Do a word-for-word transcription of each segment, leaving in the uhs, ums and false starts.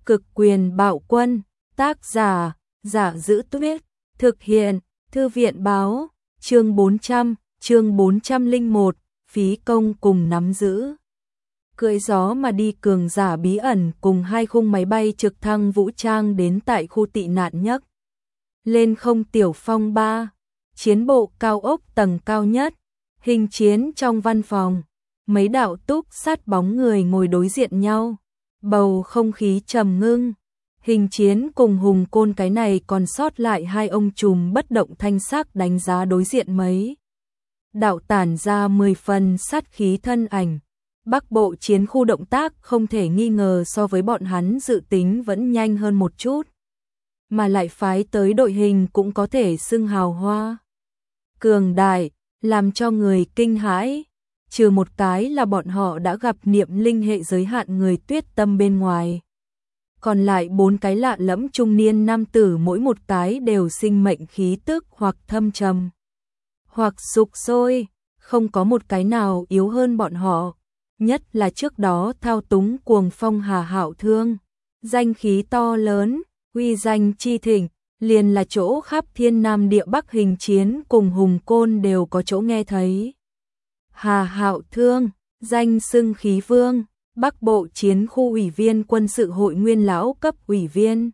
Cực quyền bạo quân, tác giả, Giả Giữ Tuyết, thực hiện, Thư viện báo, chương bốn trăm, chương bốn trăm lẻ một, phí công cùng nắm giữ. Cưỡi gió mà đi cường giả bí ẩn cùng hai khung máy bay trực thăng vũ trang đến tại khu tị nạn nhất. Lên không tiểu phong ba, chiến bộ cao ốc tầng cao nhất, hình chiến trong văn phòng, mấy đạo túc sát bóng người ngồi đối diện nhau, bầu không khí trầm ngưng. Hình chiến cùng Hùng Côn cái này còn sót lại hai ông trùm bất động thanh sắc đánh giá đối diện mấy. Đạo tản ra mười phần sát khí thân ảnh. Bắc bộ chiến khu động tác không thể nghi ngờ so với bọn hắn dự tính vẫn nhanh hơn một chút. Mà lại phái tới đội hình cũng có thể xưng hào hoa. Cường đại, làm cho người kinh hãi. Trừ một cái là bọn họ đã gặp niệm linh hệ giới hạn người Tuyết Tâm bên ngoài. Còn lại bốn cái lạ lẫm trung niên nam tử mỗi một cái đều sinh mệnh khí tức hoặc thâm trầm, hoặc sục sôi, không có một cái nào yếu hơn bọn họ. Nhất là trước đó thao túng cuồng phong Hà Hạo Thương, danh khí to lớn, uy danh chi thịnh, liền là chỗ khắp thiên nam địa bắc hình chiến cùng Hùng Côn đều có chỗ nghe thấy. Hà Hạo Thương, danh xưng khí vương, Bắc Bộ chiến khu ủy viên quân sự hội nguyên lão cấp ủy viên.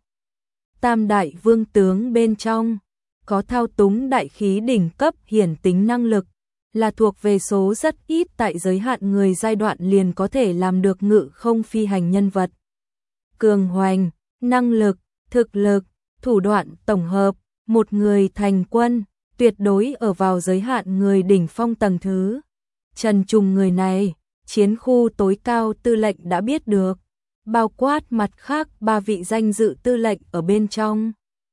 Tam đại vương tướng bên trong, có thao túng đại khí đỉnh cấp hiển tính năng lực, là thuộc về số rất ít tại giới hạn người giai đoạn liền có thể làm được ngự không phi hành nhân vật. Cường hoành, năng lực, thực lực, thủ đoạn tổng hợp, một người thành quân, tuyệt đối ở vào giới hạn người đỉnh phong tầng thứ. Trần Trùng người này, chiến khu tối cao tư lệnh đã biết được, bao quát mặt khác ba vị danh dự tư lệnh ở bên trong.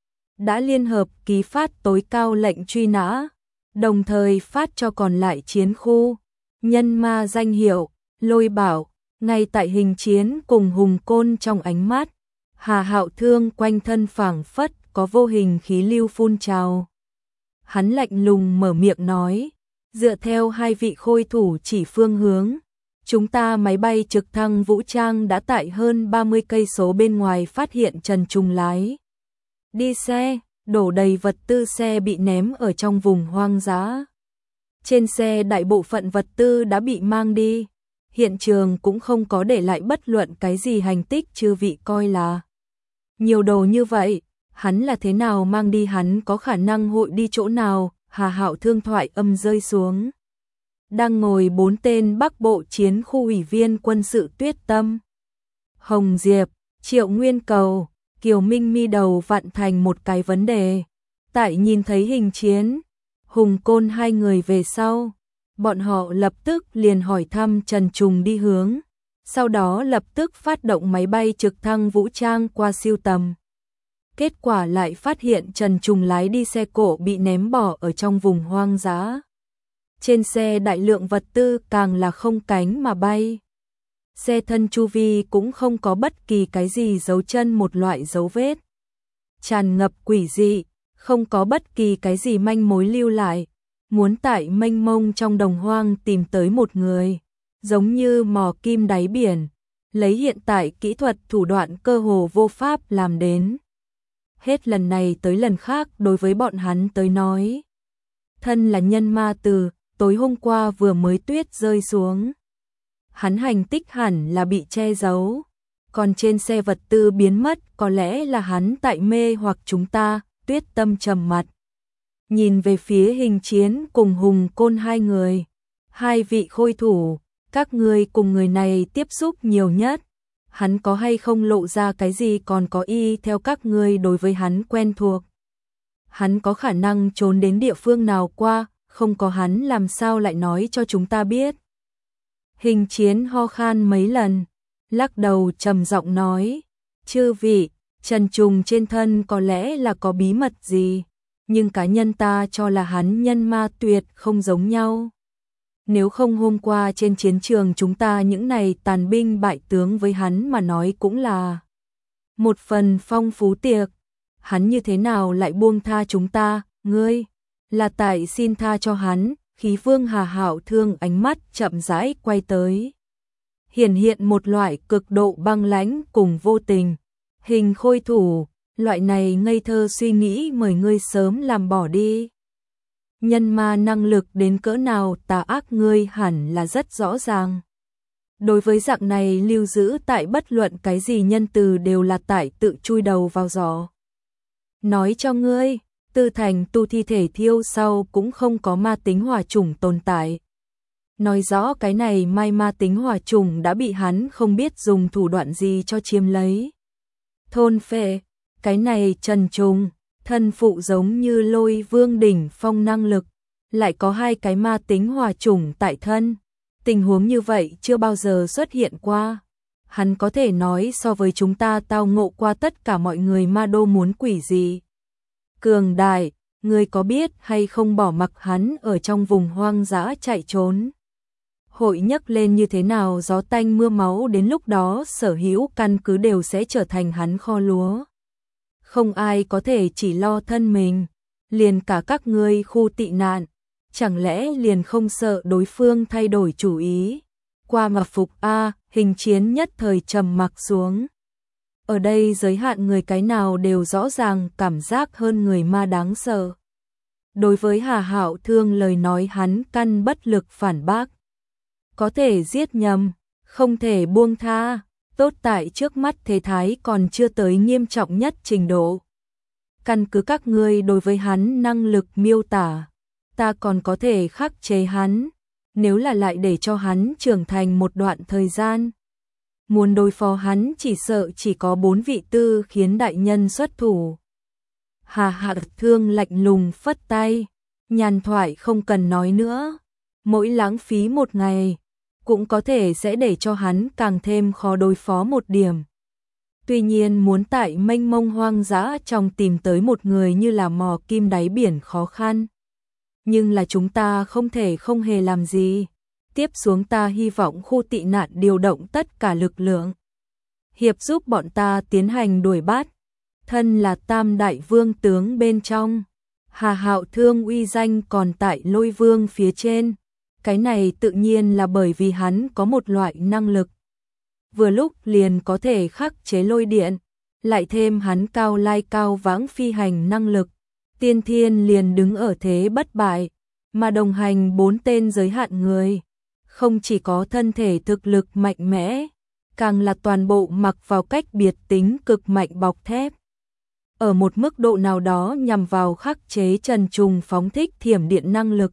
Đã liên hợp ký phát tối cao lệnh truy nã, đồng thời phát cho còn lại chiến khu, nhân ma danh hiệu, Lôi Bảo, ngay tại hình chiến cùng Hùng Côn trong ánh mắt. Hà Hạo Thương quanh thân phảng phất có vô hình khí lưu phun trào. Hắn lạnh lùng mở miệng nói, dựa theo hai vị khôi thủ chỉ phương hướng, chúng ta máy bay trực thăng vũ trang đã tại hơn ba mươi cây số bên ngoài phát hiện Trần Trùng lái đi xe, đổ đầy vật tư xe bị ném ở trong vùng hoang dã. Trên xe đại bộ phận vật tư đã bị mang đi, hiện trường cũng không có để lại bất luận cái gì hành tích chư vị coi là. Nhiều đồ như vậy, hắn là thế nào mang đi, hắn có khả năng hội đi chỗ nào? Hà Hạo Thương thoại âm rơi xuống. Đang ngồi bốn tên Bắc Bộ chiến khu ủy viên quân sự Tuyết Tâm, Hồng Diệp, Triệu Nguyên Cầu, Kiều Minh mi đầu vặn thành một cái vấn đề. Tại nhìn thấy hình chiến, Hùng Côn hai người về sau, bọn họ lập tức liền hỏi thăm Trần Trùng đi hướng, sau đó lập tức phát động máy bay trực thăng vũ trang qua siêu tầm. Kết quả lại phát hiện Trần Trùng lái đi xe cộ bị ném bỏ ở trong vùng hoang dã. Trên xe đại lượng vật tư càng là không cánh mà bay. Xe thân chu vi cũng không có bất kỳ cái gì dấu chân một loại dấu vết. Tràn ngập quỷ dị, không có bất kỳ cái gì manh mối lưu lại. Muốn tại mênh mông trong đồng hoang tìm tới một người, giống như mò kim đáy biển, lấy hiện tại kỹ thuật thủ đoạn cơ hồ vô pháp làm đến. Hết lần này tới lần khác đối với bọn hắn tới nói. Thân là nhân ma từ, tối hôm qua vừa mới tuyết rơi xuống. Hắn hành tích hẳn là bị che giấu. Còn trên xe vật tư biến mất có lẽ là hắn tại mê hoặc chúng ta. Tuyết Tâm trầm mặt, nhìn về phía hình chiến cùng Hùng Côn hai người. Hai vị khôi thủ, các ngươi cùng người này tiếp xúc nhiều nhất. Hắn có hay không lộ ra cái gì, còn có y theo các ngươi đối với hắn quen thuộc. Hắn có khả năng trốn đến địa phương nào qua, không có hắn làm sao lại nói cho chúng ta biết. Hình chiến ho khan mấy lần, lắc đầu trầm giọng nói, chư vị, Trần Trùng trên thân có lẽ là có bí mật gì, nhưng cá nhân ta cho là hắn nhân ma tuyệt không giống nhau. Nếu không hôm qua trên chiến trường chúng ta những này tàn binh bại tướng với hắn mà nói cũng là một phần phong phú tiệc. Hắn như thế nào lại buông tha chúng ta, ngươi, là tại xin tha cho hắn. Khí vương Hà Hạo Thương ánh mắt chậm rãi quay tới, hiển hiện một loại cực độ băng lãnh cùng vô tình. Hình Khôi Thủ, loại này ngây thơ suy nghĩ mời ngươi sớm làm bỏ đi. Nhân ma năng lực đến cỡ nào tà ác ngươi hẳn là rất rõ ràng. Đối với dạng này lưu giữ tại bất luận cái gì nhân từ đều là tại tự chui đầu vào giỏ. Nói cho ngươi, Tư Thành tu thi thể thiêu sau cũng không có ma tính hỏa chủng tồn tại. Nói rõ cái này mai ma tính hỏa chủng đã bị hắn không biết dùng thủ đoạn gì cho chiếm lấy. Thôn phệ, cái này Trần Trùng, thân phụ giống như Lôi Vương đỉnh phong năng lực, lại có hai cái ma tính hỏa chủng tại thân. Tình huống như vậy chưa bao giờ xuất hiện qua. Hắn có thể nói so với chúng ta tao ngộ qua tất cả mọi người ma đô muốn quỷ gì. Cường đại, ngươi có biết hay không bỏ mặc hắn ở trong vùng hoang dã chạy trốn. Hội nhấc lên như thế nào gió tanh mưa máu, đến lúc đó sở hữu căn cứ đều sẽ trở thành hắn kho lúa. Không ai có thể chỉ lo thân mình, liền cả các ngươi khu tị nạn, chẳng lẽ liền không sợ đối phương thay đổi chủ ý. Qua mà phục a, hình chiến nhất thời trầm mặc xuống. Ở đây giới hạn người cái nào đều rõ ràng cảm giác hơn người ma đáng sợ. Đối với Hà Hạo Thương lời nói hắn căn bất lực phản bác. Có thể giết nhầm, không thể buông tha, tốt tại trước mắt thế thái còn chưa tới nghiêm trọng nhất trình độ. Căn cứ các ngươi đối với hắn năng lực miêu tả, ta còn có thể khắc chế hắn, nếu là lại để cho hắn trưởng thành một đoạn thời gian. Muốn đối phó hắn chỉ sợ chỉ có bốn vị tư khiến đại nhân xuất thủ. Hà Hạo Thương lạnh lùng phất tay, nhàn thoại không cần nói nữa, mỗi lãng phí một ngày, cũng có thể sẽ để cho hắn càng thêm khó đối phó một điểm. Tuy nhiên muốn tại mênh mông hoang dã trong tìm tới một người như là mò kim đáy biển khó khăn. Nhưng là chúng ta không thể không hề làm gì. Tiếp xuống ta hy vọng khu tị nạn điều động tất cả lực lượng. Hiệp giúp bọn ta tiến hành đuổi bắt. Thân là tam đại vương tướng bên trong. Hà Hạo Thương uy danh còn tại Lôi Vương phía trên. Cái này tự nhiên là bởi vì hắn có một loại năng lực. Vừa lúc liền có thể khắc chế lôi điện. Lại thêm hắn cao lai cao vãng phi hành năng lực. Tiên thiên liền đứng ở thế bất bại. Mà đồng hành bốn tên giới hạn người. Không chỉ có thân thể thực lực mạnh mẽ, càng là toàn bộ mặc vào cách biệt tính cực mạnh bọc thép. Ở một mức độ nào đó nhằm vào khắc chế Trần Trùng phóng thích thiểm điện năng lực.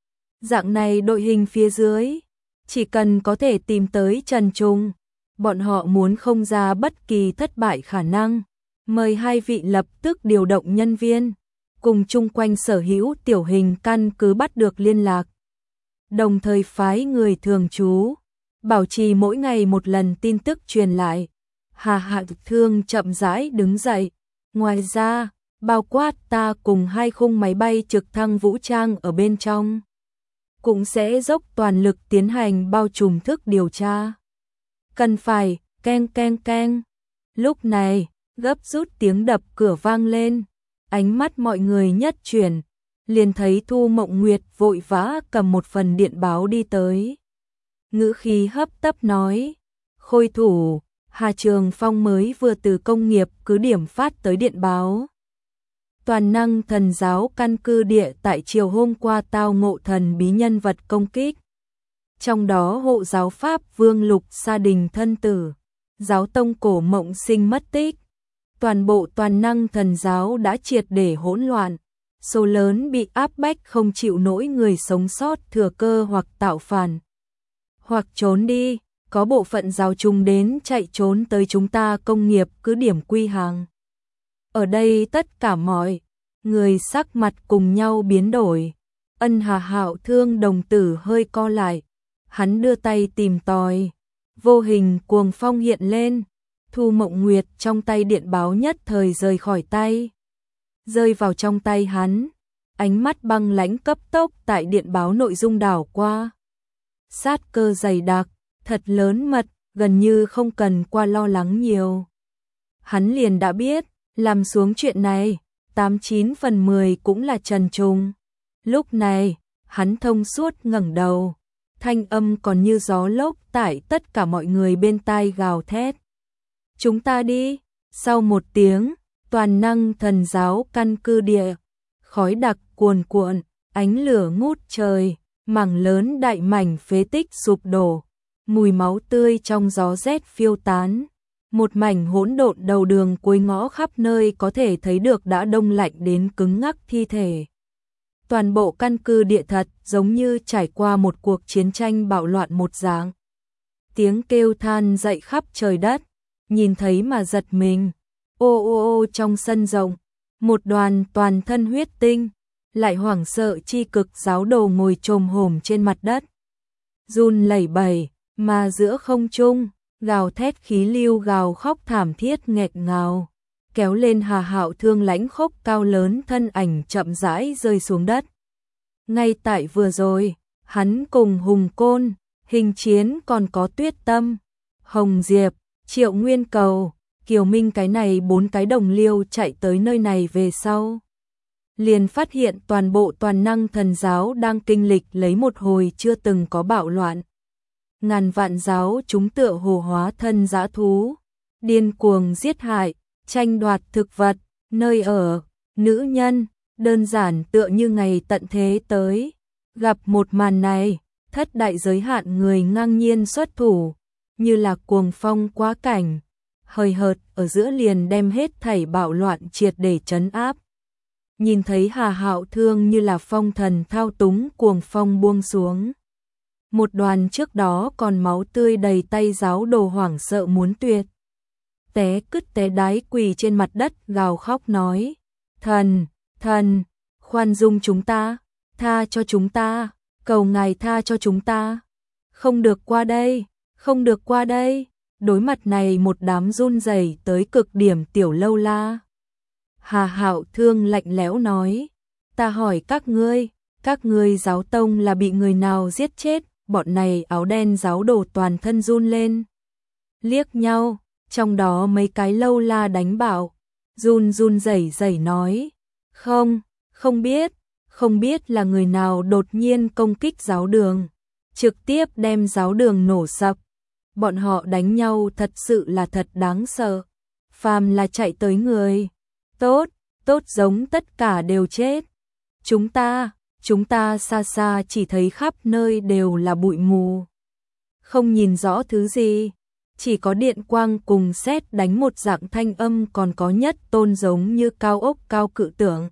Dạng này đội hình phía dưới, chỉ cần có thể tìm tới Trần Trùng, bọn họ muốn không ra bất kỳ thất bại khả năng, mời hai vị lập tức điều động nhân viên, cùng chung quanh sở hữu tiểu hình căn cứ bắt được liên lạc. Đồng thời phái người thường trú, bảo trì mỗi ngày một lần tin tức truyền lại. Hà Hạo Thương chậm rãi đứng dậy. Ngoài ra, bao quát ta cùng hai khung máy bay trực thăng vũ trang ở bên trong, cũng sẽ dốc toàn lực tiến hành bao trùm thức điều tra. Cần phải, keng keng keng. Lúc này, gấp rút tiếng đập cửa vang lên, ánh mắt mọi người nhất chuyển. Liền thấy Thu Mộng Nguyệt vội vã cầm một phần điện báo đi tới. Ngữ khí hấp tấp nói, Khôi Thủ, Hà Trường Phong mới vừa từ công nghiệp cứ điểm phát tới điện báo. Toàn năng thần giáo căn cứ địa tại chiều hôm qua tao ngộ thần bí nhân vật công kích. Trong đó hộ giáo Pháp Vương Lục Sa Đình thân tử, giáo tông Cổ Mộng Sinh mất tích. Toàn bộ toàn năng thần giáo đã triệt để hỗn loạn. Số lớn bị áp bách không chịu nổi người sống sót thừa cơ hoặc tạo phản, hoặc trốn đi, có bộ phận giáo chung đến chạy trốn tới chúng ta công nghiệp cứ điểm quy hàng. Ở đây tất cả mọi người sắc mặt cùng nhau biến đổi. Ân Hà Hạo Thương đồng tử hơi co lại, hắn đưa tay tìm tòi, vô hình cuồng phong hiện lên, Thu Mộng Nguyệt trong tay điện báo nhất thời rời khỏi tay. Rơi vào trong tay hắn, ánh mắt băng lãnh cấp tốc tại điện báo nội dung đảo qua. Sát cơ dày đặc, thật lớn mật, gần như không cần qua lo lắng nhiều. Hắn liền đã biết, làm xuống chuyện này, tám chín phần mười cũng là Trần Trùng. Lúc này, hắn thông suốt ngẩng đầu, thanh âm còn như gió lốc tại tất cả mọi người bên tai gào thét. Chúng ta đi, Sau một tiếng, toàn năng thần giáo căn cứ địa, khói đặc cuồn cuộn, ánh lửa ngút trời, mảng lớn đại mảnh phế tích sụp đổ, mùi máu tươi trong gió rét phiêu tán. Một mảnh hỗn độn đầu đường cuối ngõ khắp nơi có thể thấy được đã đông lạnh đến cứng ngắc thi thể. Toàn bộ căn cứ địa thật giống như trải qua một cuộc chiến tranh bạo loạn một dạng. Tiếng kêu than dậy khắp trời đất, nhìn thấy mà giật mình. Ô ô ô trong sân rộng, một đoàn toàn thân huyết tinh, lại hoảng sợ chi cực giáo đồ ngồi chồm hổm trên mặt đất. Run lẩy bẩy, mà giữa không trung, gào thét khí lưu gào khóc thảm thiết nghẹt ngào, kéo lên Hà Hạo Thương lãnh khốc cao lớn thân ảnh chậm rãi rơi xuống đất. Ngay tại vừa rồi, hắn cùng Hùng Côn, Hình Chiến còn có Tuyết Tâm, Hồng Diệp, Triệu Nguyên Cầu, Kiều Minh cái này bốn cái đồng liêu chạy tới nơi này về sau. Liền phát hiện toàn bộ toàn năng thần giáo đang kinh lịch lấy một hồi chưa từng có bạo loạn. Ngàn vạn giáo chúng tựa hồ hóa thân dã thú, điên cuồng giết hại, tranh đoạt thực vật, nơi ở, nữ nhân, đơn giản tựa như ngày tận thế tới. Gặp một màn này, thất đại giới hạn người ngang nhiên xuất thủ, như là cuồng phong quá cảnh, hời hợt ở giữa liền đem hết thảy bạo loạn triệt để trấn áp. Nhìn thấy Hà Hạo Thương như là phong thần thao túng cuồng phong buông xuống. Một đoàn trước đó còn máu tươi đầy tay giáo đồ hoảng sợ muốn tuyệt. Té cứt té đái quỳ trên mặt đất gào khóc nói. Thần, thần, khoan dung chúng ta, tha cho chúng ta, cầu ngài tha cho chúng ta. Không được qua đây, không được qua đây. Đối mặt này một đám run rẩy tới cực điểm tiểu lâu la. Hà Hạo Thương lạnh lẽo nói. Ta hỏi các ngươi, các ngươi giáo tông là bị người nào giết chết? Bọn này áo đen giáo đồ toàn thân run lên. Liếc nhau, trong đó mấy cái lâu la đánh bảo. Run run rẩy rẩy nói. Không, không biết, không biết là người nào đột nhiên công kích giáo đường. Trực tiếp đem giáo đường nổ sập. Bọn họ đánh nhau thật sự là thật đáng sợ. Phàm là chạy tới người. Tốt, tốt giống tất cả đều chết. Chúng ta, chúng ta xa xa chỉ thấy khắp nơi đều là bụi mù. Không nhìn rõ thứ gì. Chỉ có điện quang cùng sét đánh một dạng thanh âm còn có nhất tôn giống như cao ốc cao cự tượng.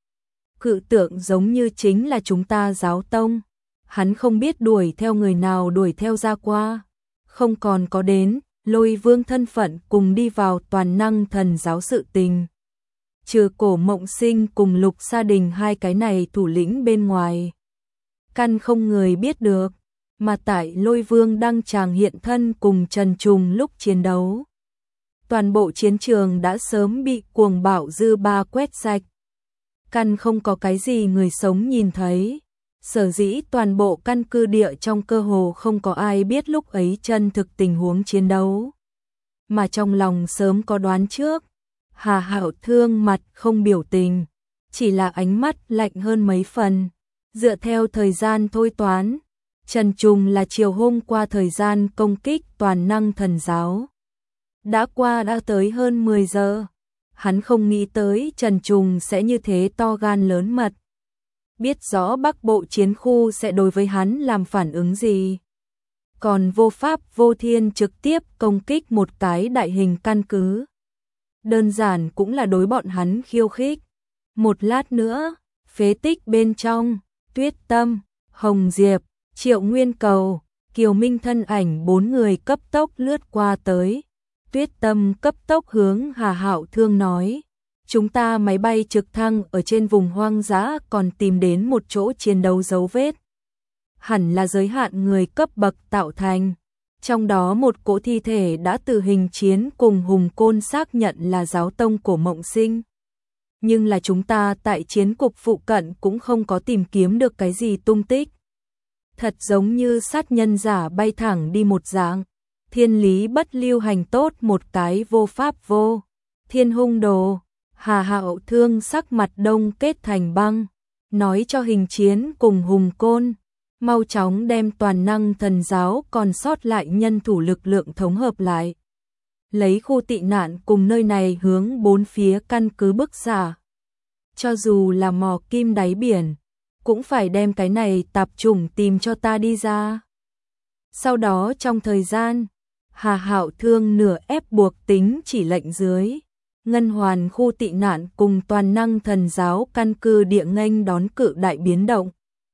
Cự tượng giống như chính là chúng ta giáo tông. Hắn không biết đuổi theo người nào đuổi theo ra qua. Không còn có đến, Lôi Vương thân phận cùng đi vào toàn năng thần giáo sự tình. Trừ Cổ Mộng Sinh cùng Lục Sa Đình hai cái này thủ lĩnh bên ngoài. Căn không người biết được, mà tại Lôi Vương đăng tràng hiện thân cùng Trần Trùng lúc chiến đấu. Toàn bộ chiến trường đã sớm bị cuồng bạo dư ba quét sạch. Căn không có cái gì người sống nhìn thấy. Sở dĩ toàn bộ căn cứ địa trong cơ hồ không có ai biết lúc ấy chân thực tình huống chiến đấu. Mà trong lòng sớm có đoán trước. Hà Hạo Thương mặt không biểu tình, chỉ là ánh mắt lạnh hơn mấy phần. Dựa theo thời gian thôi toán, Trần Trùng là chiều hôm qua thời gian công kích toàn năng thần giáo. Đã qua đã tới hơn mười giờ. Hắn không nghĩ tới Trần Trùng sẽ như thế to gan lớn mật. Biết rõ Bắc Bộ chiến khu sẽ đối với hắn làm phản ứng gì. Còn vô pháp vô thiên trực tiếp công kích một cái đại hình căn cứ. Đơn giản cũng là đối bọn hắn khiêu khích. Một lát nữa, phế tích bên trong, Tuyết Tâm, Hồng Diệp, Triệu Nguyên Cầu, Kiều Minh thân ảnh bốn người cấp tốc lướt qua tới. Tuyết Tâm cấp tốc hướng Hà Hạo Thương nói. Chúng ta máy bay trực thăng ở trên vùng hoang dã còn tìm đến một chỗ chiến đấu dấu vết. Hẳn là giới hạn người cấp bậc tạo thành. Trong đó một cỗ thi thể đã từ Hình Chiến cùng Hùng Côn xác nhận là giáo tông Cổ Mộng Sinh. Nhưng là chúng ta tại chiến cục phụ cận cũng không có tìm kiếm được cái gì tung tích. Thật giống như sát nhân giả bay thẳng đi một dạng. Thiên lý bất lưu hành tốt một cái vô pháp vô. Thiên hung đồ. Hà Hạo Thương sắc mặt đông kết thành băng. Nói cho Hình Chiến cùng Hùng Côn. Mau chóng đem toàn năng thần giáo còn sót lại nhân thủ lực lượng thống hợp lại. lấy khu tị nạn cùng nơi này hướng bốn phía căn cứ bức xạ. Cho dù là mò kim đáy biển, cũng phải đem cái này tạp chủng tìm cho ta đi ra. Sau đó trong thời gian, Hà Hạo Thương nửa ép buộc tính chỉ lệnh dưới, Ngân Hoàn khu tị nạn cùng toàn năng thần giáo căn cứ địa nghênh đón cự đại biến động.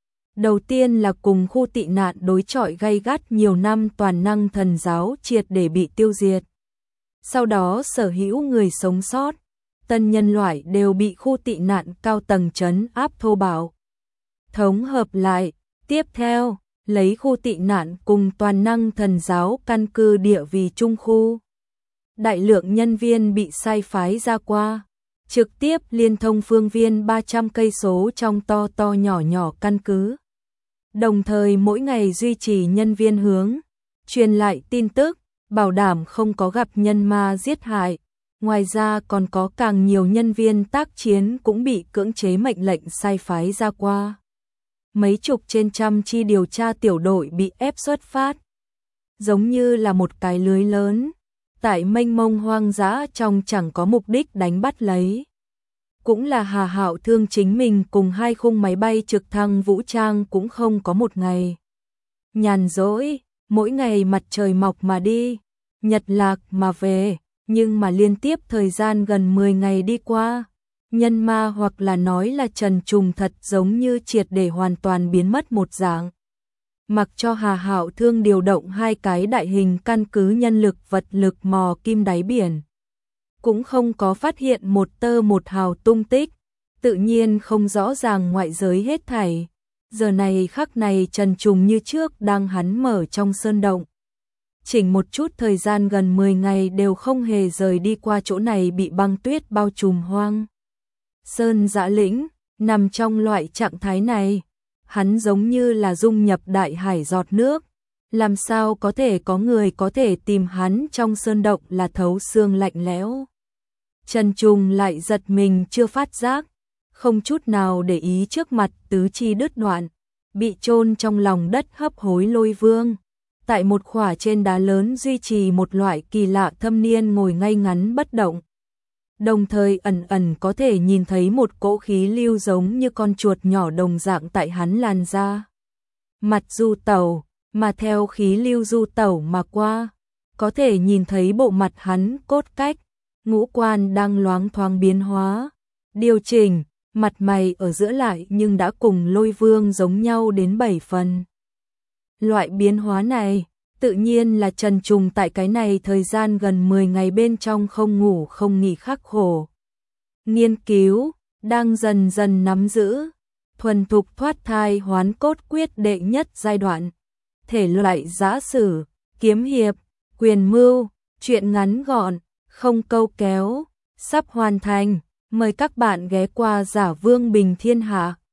Đầu tiên là cùng khu tị nạn đối chọi gay gắt nhiều năm toàn năng thần giáo triệt để bị tiêu diệt. Sau đó sở hữu người sống sót, tân nhân loại đều bị khu tị nạn cao tầng trấn áp thô bạo. Thống hợp lại, tiếp theo, lấy khu tị nạn cùng toàn năng thần giáo căn cứ địa vì trung khu. Đại lượng nhân viên bị sai phái ra qua, trực tiếp liên thông phương viên ba trăm cây số trong to to nhỏ nhỏ căn cứ. Đồng thời mỗi ngày duy trì nhân viên hướng, truyền lại tin tức, bảo đảm không có gặp nhân ma giết hại. Ngoài ra còn có càng nhiều nhân viên tác chiến cũng bị cưỡng chế mệnh lệnh sai phái ra qua. Mấy chục trên trăm chi điều tra tiểu đội bị ép xuất phát. Giống như là một cái lưới lớn, tại mênh mông hoang dã trong chẳng có mục đích đánh bắt lấy. Cũng là Hà Hạo Thương chính mình cùng hai khung máy bay trực thăng vũ trang cũng không có một ngày nhàn rỗi, mỗi ngày mặt trời mọc mà đi, nhật lạc mà về, nhưng mà liên tiếp thời gian gần mười ngày đi qua, nhân ma hoặc là nói là Trần Trùng thật giống như triệt để hoàn toàn biến mất một dạng. Mặc cho Hà Hạo Thương điều động hai cái đại hình căn cứ nhân lực vật lực mò kim đáy biển, cũng không có phát hiện một tơ một hào tung tích, tự nhiên không rõ ràng ngoại giới hết thảy. Giờ này khắc này Trần Trùng như trước đang hắn mở trong sơn động. Chỉnh một chút thời gian gần mười ngày đều không hề rời đi qua chỗ này bị băng tuyết bao trùm hoang. Sơn dã lĩnh, nằm trong loại trạng thái này, hắn giống như là dung nhập đại hải giọt nước. Làm sao có thể có người có thể tìm hắn trong sơn động là thấu xương lạnh lẽo. Trần Trùng lại giật mình chưa phát giác, không chút nào để ý trước mặt tứ chi đứt đoạn, bị chôn trong lòng đất hấp hối Lôi Vương. Tại một khỏa trên đá lớn duy trì một loại kỳ lạ thâm niên ngồi ngay ngắn bất động. Đồng thời ẩn ẩn có thể nhìn thấy một cỗ khí lưu giống như con chuột nhỏ đồng dạng tại hắn làn ra. Mặt du tẩu, mà theo khí lưu du tẩu mà qua, có thể nhìn thấy bộ mặt hắn cốt cách, ngũ quan đang loáng thoáng biến hóa, điều chỉnh, mặt mày ở giữa lại nhưng đã cùng Lôi Vương giống nhau đến bảy phần. Loại biến hóa này, tự nhiên là Trần Trùng tại cái này thời gian gần mười ngày bên trong không ngủ không nghỉ khắc khổ. Nghiên cứu, đang dần dần nắm giữ, thuần thục thoát thai hoán cốt quyết đệ nhất giai đoạn. Thể loại giã sử, kiếm hiệp, quyền mưu, truyện ngắn gọn, không câu kéo, sắp hoàn thành. Mời các bạn ghé qua Giả Vương Bình Thiên Hạ.